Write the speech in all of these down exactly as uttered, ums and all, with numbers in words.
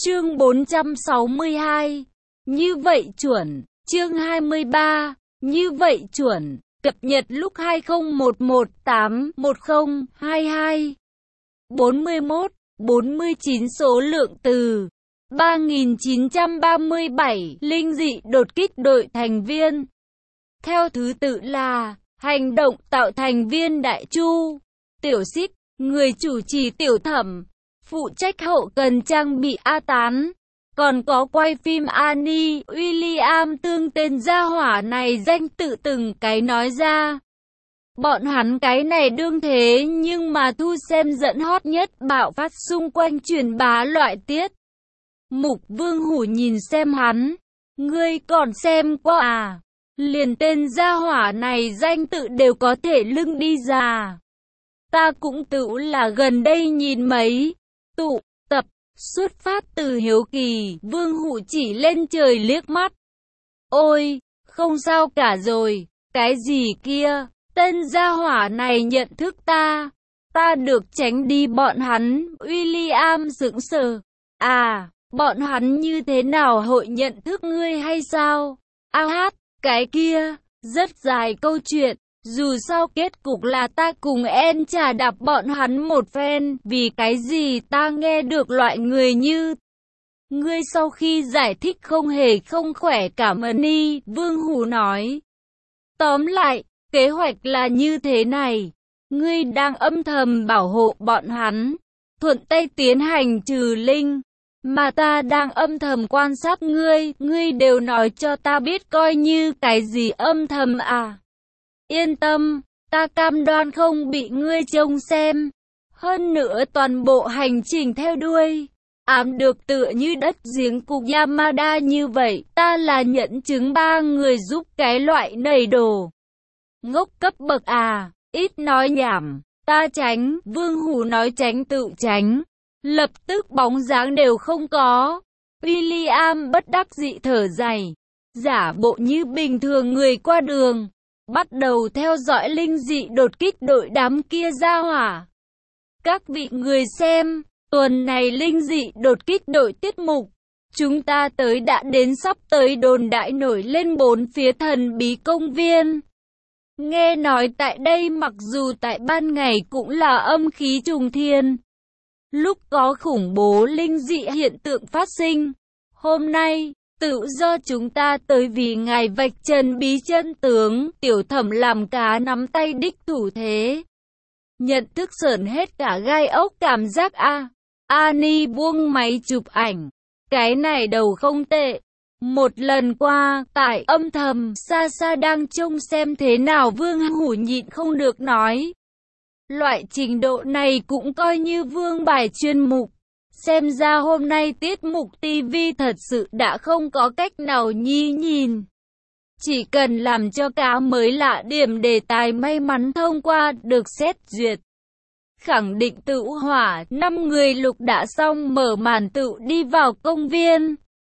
Chương bốn trăm sáu mươi hai. Như vậy chuẩn. Chương hai mươi ba. Như vậy chuẩn. Cập nhật lúc hai không một một tám một không hai hai. bốn mươi mốt, bốn mươi chín số lượng từ. ba nghìn chín trăm ba mươi bảy. Linh dị đột kích đội thành viên. Theo thứ tự là hành động tạo thành viên Đại Chu, Tiểu Xích, người chủ trì Tiểu Thẩm, phụ trách hậu cần trang bị A Tán. Còn có quay phim Annie, William tương tên gia hỏa này danh tự từng cái nói ra. Bọn hắn cái này đương thế nhưng mà thu xem dẫn hot nhất bạo phát xung quanh truyền bá loại tiết. Mục Vương Hủ nhìn xem hắn. Ngươi còn xem qua à? Liền tên gia hỏa này danh tự đều có thể lưng đi ra. Ta cũng tự là gần đây nhìn mấy tụ tập, xuất phát từ hiếu kỳ, Vương Hủ chỉ lên trời liếc mắt. Ôi, không sao cả rồi, cái gì kia, tên gia hỏa này nhận thức ta, ta được tránh đi bọn hắn. William sững sờ. À, bọn hắn như thế nào hội nhận thức ngươi hay sao? A hát, cái kia, rất dài câu chuyện. Dù sao kết cục là ta cùng En trả đạp bọn hắn một phen, vì cái gì ta nghe được loại người như ngươi sau khi giải thích không hề không khỏe cảm ơn y, Vương Hủ nói. Tóm lại, kế hoạch là như thế này, ngươi đang âm thầm bảo hộ bọn hắn, thuận tay tiến hành trừ linh, mà ta đang âm thầm quan sát ngươi, ngươi đều nói cho ta biết coi như cái gì âm thầm à. Yên tâm, ta cam đoan không bị ngươi trông xem. Hơn nữa toàn bộ hành trình theo đuôi, ám được tựa như đất giếng cục Yamada như vậy, ta là nhận chứng ba người giúp cái loại nầy đồ. Ngốc cấp bậc à, ít nói nhảm, ta tránh, Vương Hủ nói tránh tự tránh. Lập tức bóng dáng đều không có. William bất đắc dĩ thở dài, giả bộ như bình thường người qua đường. Bắt đầu theo dõi linh dị đột kích đội đám kia ra hỏa. Các vị người xem, tuần này linh dị đột kích đội tiết mục. Chúng ta tới đã đến sắp tới đồn đại nổi lên bốn phía thần bí công viên. Nghe nói tại đây mặc dù tại ban ngày cũng là âm khí trùng thiên. Lúc có khủng bố linh dị hiện tượng phát sinh. Hôm nay, tự do chúng ta tới vì ngài vạch trần bí chân tướng, Tiểu Thẩm làm cá nắm tay đích thủ thế. Nhận thức sởn hết cả gai ốc cảm giác a. À. Annie buông máy chụp ảnh. Cái này đầu không tệ. Một lần qua, tại âm thầm, xa xa đang trông xem thế nào Vương Hủ nhịn không được nói. Loại trình độ này cũng coi như vương bài chuyên mục. Xem ra hôm nay tiết mục ti vi thật sự đã không có cách nào nhi nhìn. Chỉ cần làm cho cá mới lạ điểm đề tài may mắn thông qua được xét duyệt. Khẳng định tự hỏa, năm người lục đã xong mở màn tự đi vào công viên.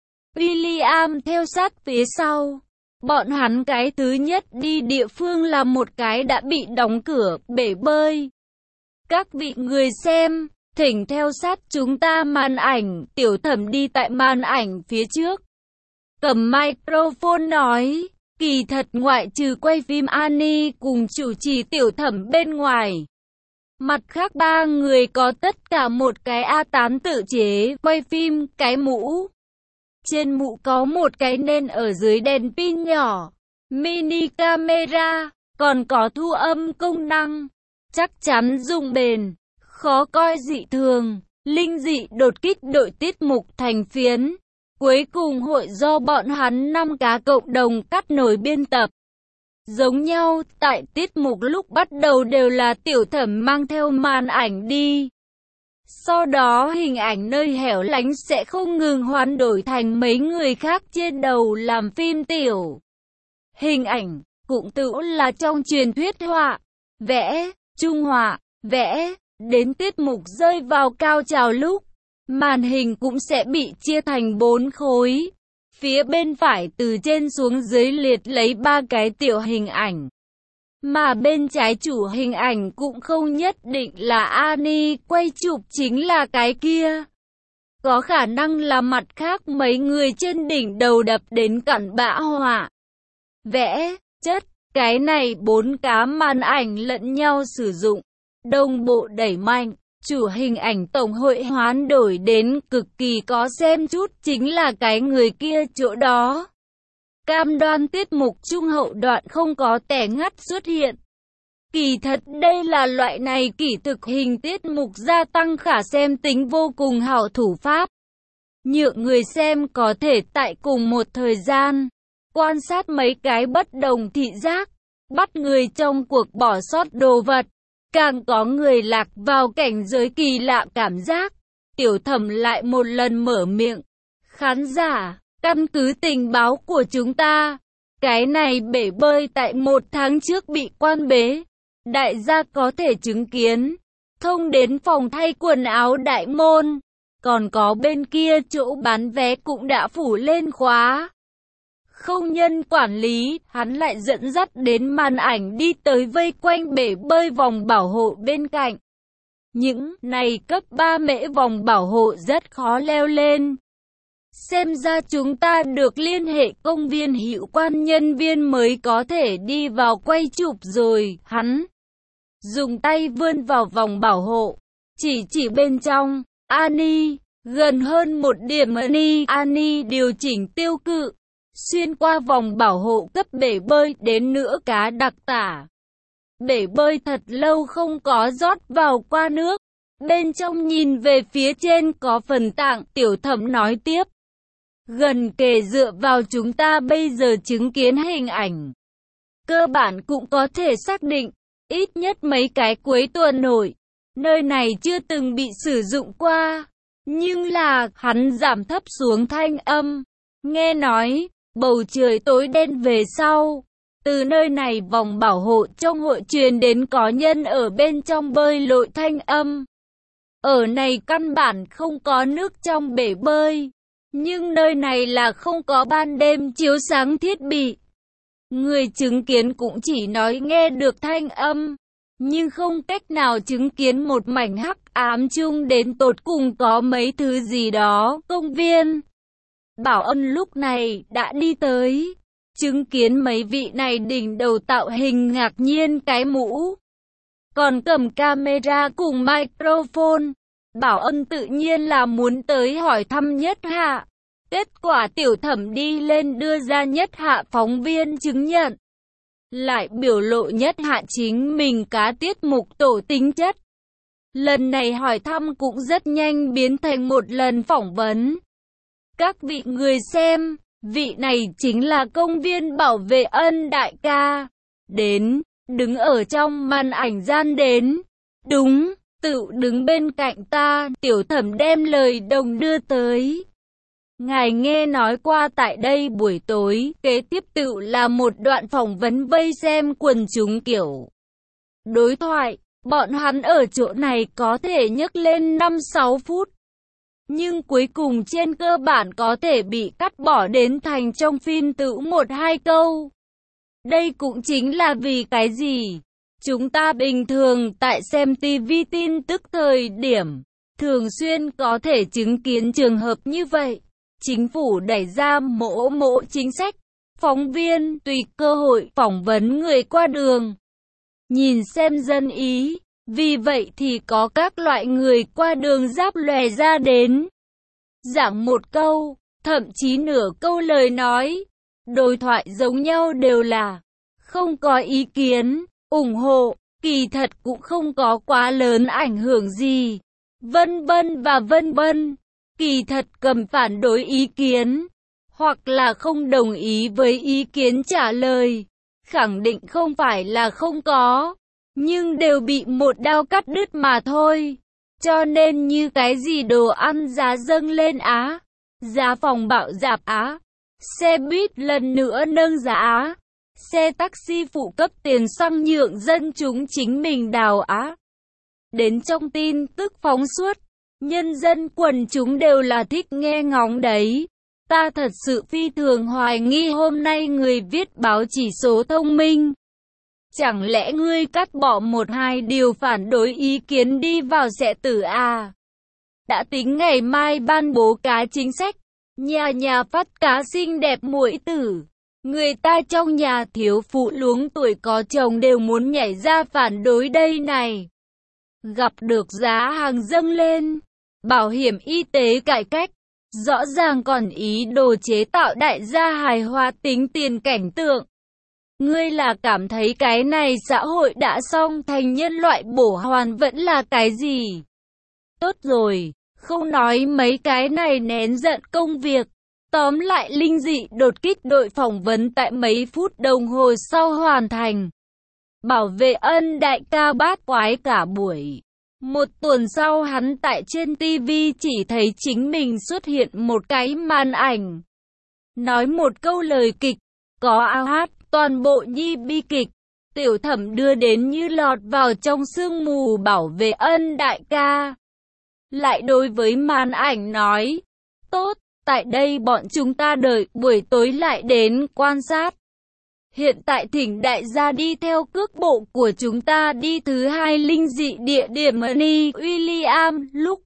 William theo sát phía sau. Bọn hắn cái thứ nhất đi địa phương là một cái đã bị đóng cửa, bể bơi. Các vị người xem, thỉnh theo sát chúng ta màn ảnh, Tiểu Thẩm đi tại màn ảnh phía trước. Cầm microphone nói, kỳ thật ngoại trừ quay phim Annie cùng chủ trì Tiểu Thẩm bên ngoài. Mặt khác ba người có tất cả một cái A tám tự chế, quay phim, cái mũ. Trên mũ có một cái nên ở dưới đèn pin nhỏ, mini camera, còn có thu âm công năng. Chắc chắn dùng bền, khó coi dị thường, linh dị đột kích đội tiết mục thành phiến. Cuối cùng hội do bọn hắn năm cá cộng đồng cắt nối biên tập. Giống nhau, tại tiết mục lúc bắt đầu đều là Tiểu Thẩm mang theo màn ảnh đi. Sau đó hình ảnh nơi hẻo lánh sẽ không ngừng hoán đổi thành mấy người khác trên đầu làm phim tiểu. Hình ảnh, cũng tự là trong truyền thuyết họa, vẽ, trung họa, vẽ, đến tiết mục rơi vào cao trào lúc, màn hình cũng sẽ bị chia thành bốn khối. Phía bên phải từ trên xuống dưới liệt lấy ba cái tiểu hình ảnh. Mà bên trái chủ hình ảnh cũng không nhất định là Annie quay chụp chính là cái kia. có khả năng là mặt khác mấy người trên đỉnh đầu đập đến cặn bã họa. Vẽ, chất, cái này bốn cá màn ảnh lẫn nhau sử dụng, đồng bộ đẩy mạnh, chủ hình ảnh tổng hội hoán đổi đến cực kỳ có xem chút chính là cái người kia chỗ đó. Cam đoan tiết mục trung hậu đoạn không có tẻ ngắt xuất hiện. Kỳ thật đây là loại này kỹ thực hình tiết mục gia tăng khả xem tính vô cùng hảo thủ pháp. Nhượng người xem có thể tại cùng một thời gian, quan sát mấy cái bất đồng thị giác, bắt người trong cuộc bỏ sót đồ vật, càng có người lạc vào cảnh giới kỳ lạ cảm giác. Tiểu Thẩm lại một lần mở miệng. Khán giả, căn cứ tình báo của chúng ta, cái này bể bơi tại một tháng trước bị quan bế. Đại gia có thể chứng kiến, thông đến phòng thay quần áo đại môn, còn có bên kia chỗ bán vé cũng đã phủ lên khóa. Không nhân quản lý, hắn lại dẫn dắt đến màn ảnh đi tới vây quanh bể bơi vòng bảo hộ bên cạnh. Những này cấp ba mễ vòng bảo hộ rất khó leo lên. Xem ra chúng ta được liên hệ công viên hữu quan nhân viên mới có thể đi vào quay chụp rồi. Hắn dùng tay vươn vào vòng bảo hộ, chỉ chỉ bên trong. Ani, gần hơn một điểm. Ani, Ani điều chỉnh tiêu cự, xuyên qua vòng bảo hộ cấp bể bơi đến nữa cá đặc tả. Bể bơi thật lâu không có rót vào qua nước. Bên trong nhìn về phía trên có phần tạng. Tiểu Thẩm nói tiếp. Gần kề dựa vào chúng ta bây giờ chứng kiến hình ảnh, cơ bản cũng có thể xác định, ít nhất mấy cái cuối tuần nổi, nơi này chưa từng bị sử dụng qua. Nhưng là, hắn giảm thấp xuống thanh âm. Nghe nói, bầu trời tối đen về sau, từ nơi này vòng bảo hộ trong hội truyền đến có nhân ở bên trong bơi lội thanh âm. Ở này căn bản không có nước trong bể bơi, nhưng nơi này là không có ban đêm chiếu sáng thiết bị. Người chứng kiến cũng chỉ nói nghe được thanh âm, nhưng không cách nào chứng kiến một mảnh hắc ám chung đến tột cùng có mấy thứ gì đó. Công viên Bảo Ân lúc này đã đi tới, chứng kiến mấy vị này đỉnh đầu tạo hình ngạc nhiên cái mũ, còn cầm camera cùng microphone. Bảo Ân tự nhiên là muốn tới hỏi thăm Nhất Hạ. Kết quả Tiểu Thẩm đi lên đưa ra Nhất Hạ phóng viên chứng nhận, lại biểu lộ Nhất Hạ chính mình cá tiết mục tổ tính chất. Lần này hỏi thăm cũng rất nhanh biến thành một lần phỏng vấn. Các vị người xem, vị này chính là công viên bảo vệ Ân đại ca. Đến, đứng ở trong màn ảnh gian đến. Đúng, tự đứng bên cạnh ta. Tiểu Thẩm đem lời đồng đưa tới. Ngài nghe nói qua tại đây buổi tối, kế tiếp tự là một đoạn phỏng vấn vây xem quần chúng kiểu đối thoại. Bọn hắn ở chỗ này có thể nhấc lên năm sáu phút, nhưng cuối cùng trên cơ bản có thể bị cắt bỏ đến thành trong phim tự một hai câu. Đây cũng chính là vì cái gì chúng ta bình thường tại xem ti vi tin tức thời điểm, thường xuyên có thể chứng kiến trường hợp như vậy. Chính phủ đẩy ra mỗ mỗ chính sách, phóng viên tùy cơ hội phỏng vấn người qua đường, nhìn xem dân ý. Vì vậy thì có các loại người qua đường giáp lòe ra đến, giảng một câu, thậm chí nửa câu lời nói. Đối thoại giống nhau đều là không có ý kiến, ủng hộ, kỳ thật cũng không có quá lớn ảnh hưởng gì, vân vân và vân vân. Kỳ thật cầm phản đối ý kiến, hoặc là không đồng ý với ý kiến trả lời, khẳng định không phải là không có, nhưng đều bị một đao cắt đứt mà thôi. Cho nên như cái gì đồ ăn giá dâng lên á, giá phòng bạo dạp á, xe buýt lần nữa nâng giá á, xe taxi phụ cấp tiền xăng nhượng dân chúng chính mình đào á. Đến trong tin tức phóng suốt, nhân dân quần chúng đều là thích nghe ngóng đấy. Ta thật sự phi thường hoài nghi hôm nay người viết báo chỉ số thông minh. Chẳng lẽ ngươi cắt bỏ một hai điều phản đối ý kiến đi vào sẽ tử à? đã tính ngày mai ban bố cá chính sách. Nhà nhà phát cá xinh đẹp muội tử. Người ta trong nhà thiếu phụ luống tuổi có chồng đều muốn nhảy ra phản đối đây này. Gặp được giá hàng dâng lên, bảo hiểm y tế cải cách, rõ ràng còn ý đồ chế tạo đại gia hài hòa tính tiền cảnh tượng. Ngươi là cảm thấy cái này xã hội đã xong thành nhân loại bổ hoàn vẫn là cái gì? Tốt rồi, không nói mấy cái này nén giận công việc. Tóm lại linh dị đột kích đội phỏng vấn tại mấy phút đồng hồ sau hoàn thành. Bảo vệ ân đại ca bát quái cả buổi. Một tuần sau hắn tại trên ti vi chỉ thấy chính mình xuất hiện một cái màn ảnh. Nói một câu lời kịch, có ao hát, toàn bộ nhi bi kịch. Tiểu Thẩm đưa đến như lọt vào trong sương mù bảo vệ ân đại ca. Lại đối với màn ảnh nói, tốt, tại đây bọn chúng ta đợi, buổi tối lại đến quan sát. Hiện tại thỉnh đại gia đi theo cước bộ của chúng ta đi thứ hai linh dị địa điểm Money William lúc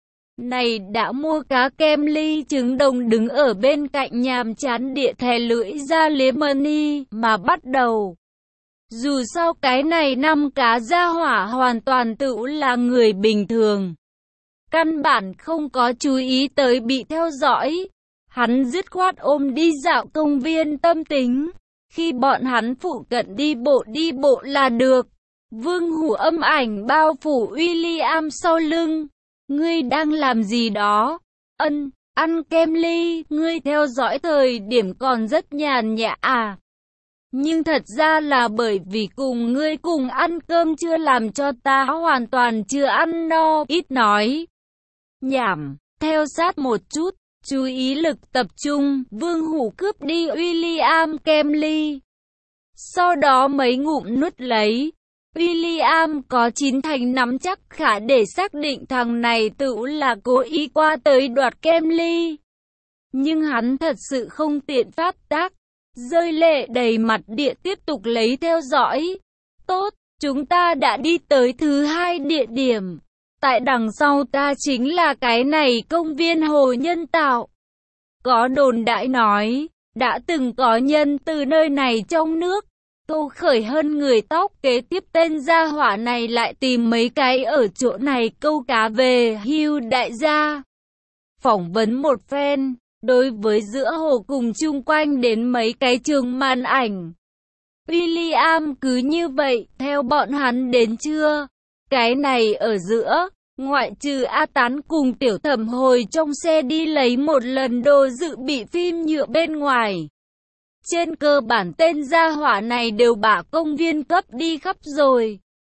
này đã mua cá kem ly trứng đồng đứng ở bên cạnh nhàm chán địa thè lưỡi ra liếm Money mà bắt đầu. Dù sao cái này năm cá gia hỏa hoàn toàn tự là người bình thường. Căn bản không có chú ý tới bị theo dõi. Hắn dứt khoát ôm đi dạo công viên tâm tính. Khi bọn hắn phụ cận đi bộ đi bộ là được. Vương Hủ âm ảnh bao phủ William sau lưng. Ngươi đang làm gì đó? Ân, ăn kem ly. Ngươi theo dõi thời điểm còn rất nhàn nhã à? Nhưng thật ra là bởi vì cùng ngươi cùng ăn cơm chưa làm cho ta hoàn toàn chưa ăn no. Ít nói. Nhảm, theo sát một chút, chú ý lực tập trung, Vương Hủ cướp đi William kem ly. Sau đó mấy ngụm nuốt lấy. William có chín thành nắm chắc khả để xác định thằng này tự là cố ý qua tới đoạt kem ly. Nhưng hắn thật sự không tiện pháp tác, rơi lệ đầy mặt địa tiếp tục lấy theo dõi. Tốt, chúng ta đã đi tới thứ hai địa điểm. Tại đằng sau ta chính là cái này công viên hồ nhân tạo. Có đồn đại nói, đã từng có nhân từ nơi này trong nước. Câu khởi hơn người tóc kế tiếp tên gia hỏa này lại tìm mấy cái ở chỗ này câu cá về hưu đại gia. Phỏng vấn một phen, đối với giữa hồ cùng chung quanh đến mấy cái trường màn ảnh. William cứ như vậy, theo bọn hắn đến chưa? Cái này ở giữa, ngoại trừ A Tán cùng Tiểu Thẩm hồi trong xe đi lấy một lần đồ dự bị phim nhựa bên ngoài. Trên cơ bản tên gia hỏa này đều bả công viên cấp đi khắp rồi.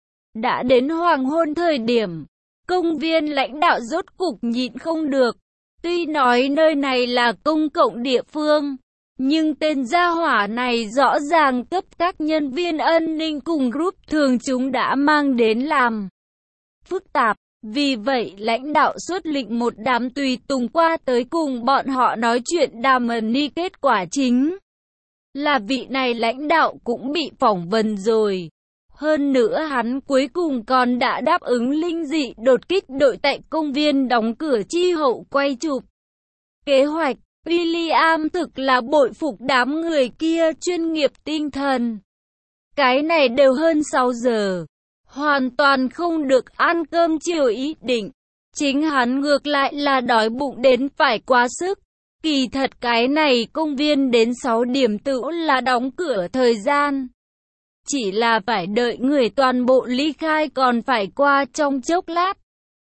Đã đến hoàng hôn thời điểm, công viên lãnh đạo rốt cục nhịn không được. Tuy nói nơi này là công cộng địa phương, nhưng tên gia hỏa này rõ ràng cấp các nhân viên an ninh cùng group thường chúng đã mang đến làm phức tạp. Vì vậy lãnh đạo xuất lệnh một đám tùy tùng qua tới cùng bọn họ nói chuyện đàm ni. Kết quả chính là vị này lãnh đạo cũng bị phỏng vấn rồi. Hơn nữa hắn cuối cùng còn đã đáp ứng linh dị đột kích đội tại công viên đóng cửa chi hậu quay chụp. Kế hoạch, William thực là bội phục đám người kia chuyên nghiệp tinh thần. Cái này đều hơn sáu giờ. Hoàn toàn không được ăn cơm chiều ý định. Chính hắn ngược lại là đói bụng đến phải quá sức. Kỳ thật cái này công viên đến sáu điểm tự là đóng cửa thời gian. Chỉ là phải đợi người toàn bộ ly khai còn phải qua trong chốc lát.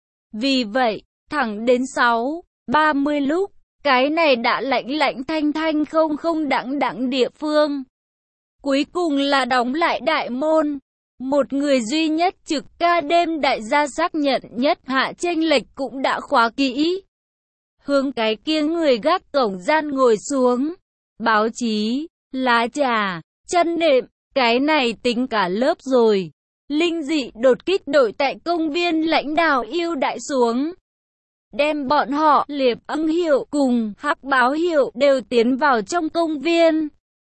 Vì vậy, thẳng đến sáu ba mươi lúc, cái này đã lạnh lạnh thanh thanh không không đẳng đẳng địa phương. Cuối cùng là đóng lại đại môn. Một người duy nhất trực ca đêm đại gia xác nhận nhất hạ chênh lệch cũng đã khóa kỹ. Hướng cái kia người gác cổng gian ngồi xuống. Báo chí, lá trà, chân nệm, cái này tính cả lớp rồi. Linh dị đột kích đội tại công viên lãnh đạo yêu đại xuống. Đem bọn họ liệp âm hiệu cùng hắc báo hiệu đều tiến vào trong công viên.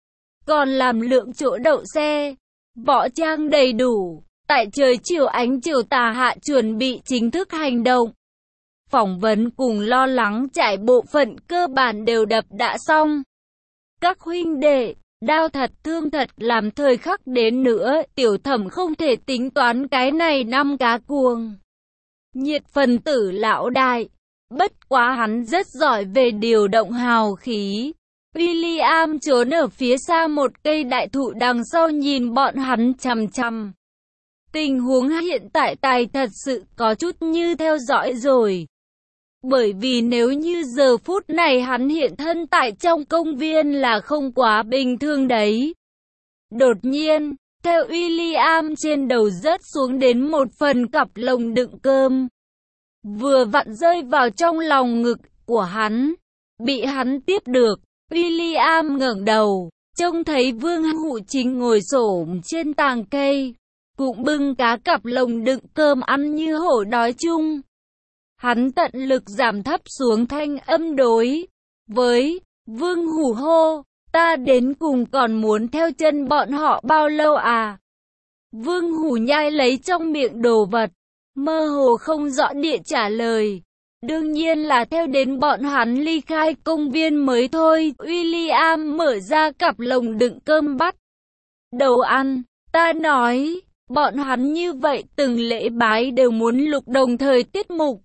Còn làm lượng chỗ đậu xe. Võ trang đầy đủ, tại trời chiều ánh chiều tà hạ chuẩn bị chính thức hành động. phỏng vấn cùng lo lắng chạy bộ phận cơ bản đều đập đã xong. Các huynh đệ, đau thật thương thật làm thời khắc đến nữa, Tiểu Thẩm không thể tính toán cái này năm cá cuồng. Nhiệt phần tử lão đại, bất quá hắn rất giỏi về điều động hào khí. William trốn ở phía xa một cây đại thụ đằng sau nhìn bọn hắn chằm chằm. Tình huống hiện tại tài thật sự có chút như theo dõi rồi. Bởi vì nếu như giờ phút này hắn hiện thân tại trong công viên là không quá bình thường đấy. Đột nhiên, theo William trên đầu rớt xuống đến một phần cặp lồng đựng cơm. Vừa vặn rơi vào trong lòng ngực của hắn. Bị hắn tiếp được, William ngẩng đầu, trông thấy Vương Hụ chính ngồi xổm trên tàng cây. Cũng bưng cá cặp lồng đựng cơm ăn như hổ đói chung. Hắn tận lực giảm thấp xuống thanh âm đối với Vương Hủ hô, ta đến cùng còn muốn theo chân bọn họ bao lâu à? Vương Hủ nhai lấy trong miệng đồ vật, mơ hồ không rõ địa trả lời. Đương nhiên là theo đến bọn hắn ly khai công viên mới thôi. William mở ra cặp lồng đựng cơm bắt đầu ăn. Ta nói, bọn hắn như vậy từng lễ bái đều muốn lục đồng thời tiết mục.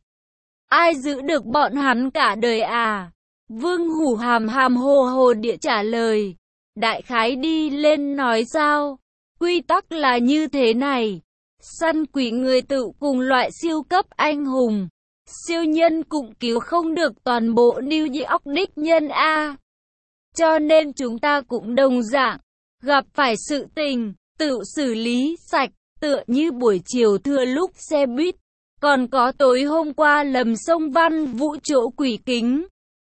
Ai giữ được bọn hắn cả đời à? Vương Hủ hàm hàm hồ hồ địa trả lời. Đại khái đi lên nói sao? Quy tắc là như thế này. Săn quỷ người tự cùng loại siêu cấp anh hùng. Siêu nhân cũng cứu không được toàn bộ New York đích nhân A. Cho nên chúng ta cũng đồng dạng. Gặp phải sự tình, tự xử lý sạch, tựa như buổi chiều thừa lúc xe buýt. Còn có tối hôm qua lầm sông Văn Vũ chỗ quỷ kính.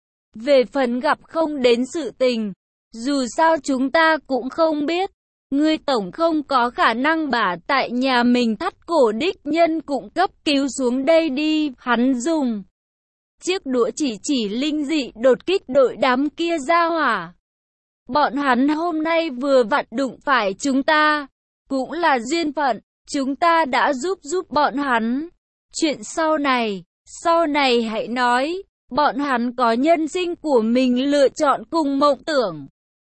Về phần gặp không đến sự tình, dù sao chúng ta cũng không biết. Ngươi tổng không có khả năng bả tại nhà mình thắt cổ đích nhân cũng cấp cứu xuống đây đi. Hắn dùng chiếc đũa chỉ chỉ linh dị đột kích đội đám kia ra hỏa. Bọn hắn hôm nay vừa vặn đụng phải chúng ta. Cũng là duyên phận, chúng ta đã giúp giúp bọn hắn. Chuyện sau này, sau này hãy nói, bọn hắn có nhân sinh của mình lựa chọn cùng mộng tưởng.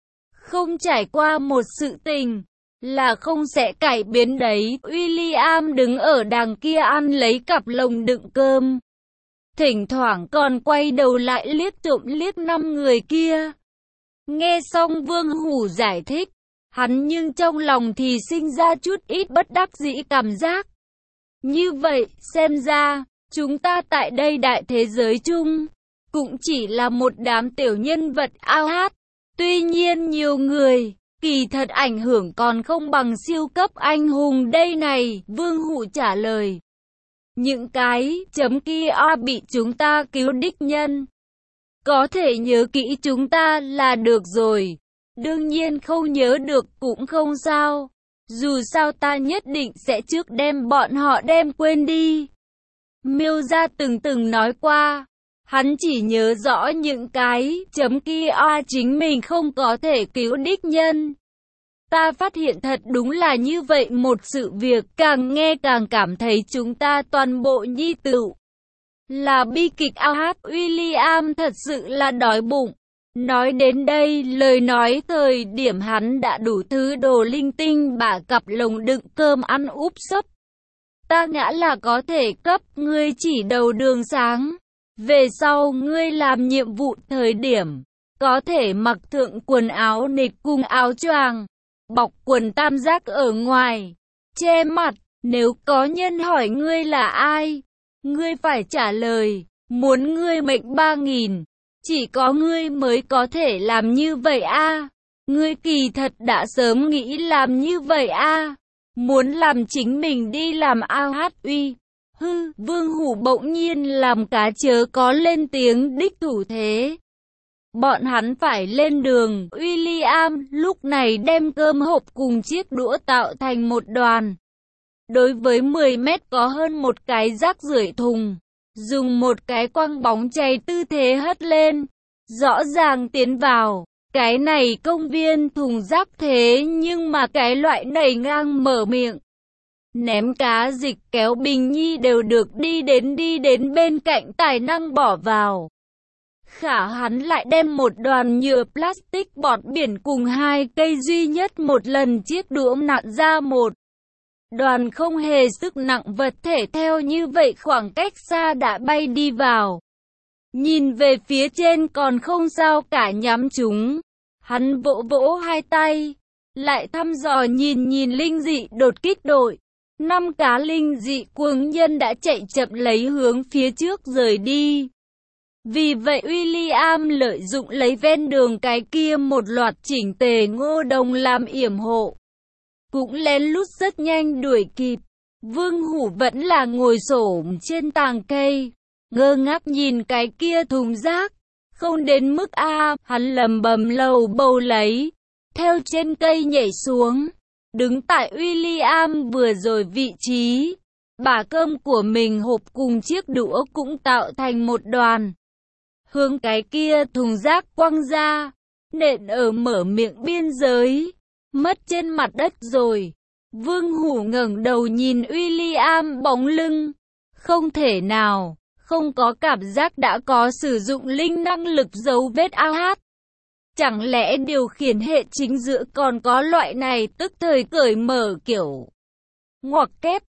Không trải qua một sự tình, là không sẽ cải biến đấy. William đứng ở đằng kia ăn lấy cặp lồng đựng cơm. Thỉnh thoảng còn quay đầu lại liếc trộm liếc năm người kia. Nghe xong Vương Hủ giải thích, hắn nhưng trong lòng thì sinh ra chút ít bất đắc dĩ cảm giác. Như vậy, xem ra, chúng ta tại đây đại thế giới chung, cũng chỉ là một đám tiểu nhân vật ao hát. Tuy nhiên nhiều người, kỳ thật ảnh hưởng còn không bằng siêu cấp anh hùng đây này, Vương Hủ trả lời. Những cái chấm kia bị chúng ta cứu đích nhân. Có thể nhớ kỹ chúng ta là được rồi. Đương nhiên không nhớ được cũng không sao. Dù sao ta nhất định sẽ trước đem bọn họ đem quên đi. Miêu gia từng từng nói qua. Hắn chỉ nhớ rõ những cái chấm kia chính mình không có thể cứu đích nhân. Ta phát hiện thật đúng là như vậy một sự việc, càng nghe càng cảm thấy chúng ta toàn bộ nhi tử là bi kịch ao hát. William thật sự là đói bụng. Nói đến đây, lời nói thời điểm hắn đã đủ thứ đồ linh tinh bả cặp lồng đựng cơm ăn úp sấp. Ta ngã là có thể cấp ngươi chỉ đầu đường sáng. Về sau ngươi làm nhiệm vụ thời điểm, có thể mặc thượng quần áo nịch cùng áo choàng, bọc quần tam giác ở ngoài, che mặt. Nếu có nhân hỏi ngươi là ai, ngươi phải trả lời, muốn ngươi mệnh ba nghìn. Chỉ có ngươi mới có thể làm như vậy a. Ngươi kỳ thật đã sớm nghĩ làm như vậy a. Muốn làm chính mình đi làm a hát uy. Hư, Vương Hủ bỗng nhiên làm cá chớ có lên tiếng đích thủ thế. Bọn hắn phải lên đường. William lúc này đem cơm hộp cùng chiếc đũa tạo thành một đoàn. Đối với mười mét có hơn một cái rác rưởi thùng. Dùng một cái quăng bóng chày tư thế hất lên. Rõ ràng tiến vào. Cái này công viên thùng rác thế nhưng mà cái loại nảy ngang mở miệng. Ném cá dịch kéo bình nhi đều được đi đến đi đến bên cạnh tài năng bỏ vào. Khả hắn lại đem một đoàn nhựa plastic bọt biển cùng hai cây duy nhất một lần chiếc đũa nặn ra một đoàn không hề sức nặng vật thể theo như vậy khoảng cách xa đã bay đi vào. Nhìn về phía trên còn không sao cả nhắm chúng. Hắn vỗ vỗ hai tay, lại thăm dò nhìn nhìn linh dị đột kích đội. Năm cá linh dị cuồng nhân đã chạy chậm lấy hướng phía trước rời đi. Vì vậy William lợi dụng lấy ven đường cái kia một loạt chỉnh tề ngô đồng làm yểm hộ. Cũng lén lút rất nhanh đuổi kịp. Vương Hủ vẫn là ngồi xổm trên tàng cây, ngơ ngác nhìn cái kia thùng rác. Không đến mức a, hắn lầm bầm lầu bầu lấy, theo trên cây nhảy xuống, đứng tại William vừa rồi vị trí. Bả cơm của mình hộp cùng chiếc đũa cũng tạo thành một đoàn. Hướng cái kia thùng rác quăng ra, nện ở mở miệng biên giới, mất trên mặt đất rồi. Vương Hủ ngẩng đầu nhìn William bóng lưng, không thể nào, không có cảm giác đã có sử dụng linh năng lực dấu vết a hát. Chẳng lẽ điều khiển hệ chính giữa còn có loại này tức thời cởi mở kiểu ngoặc kép.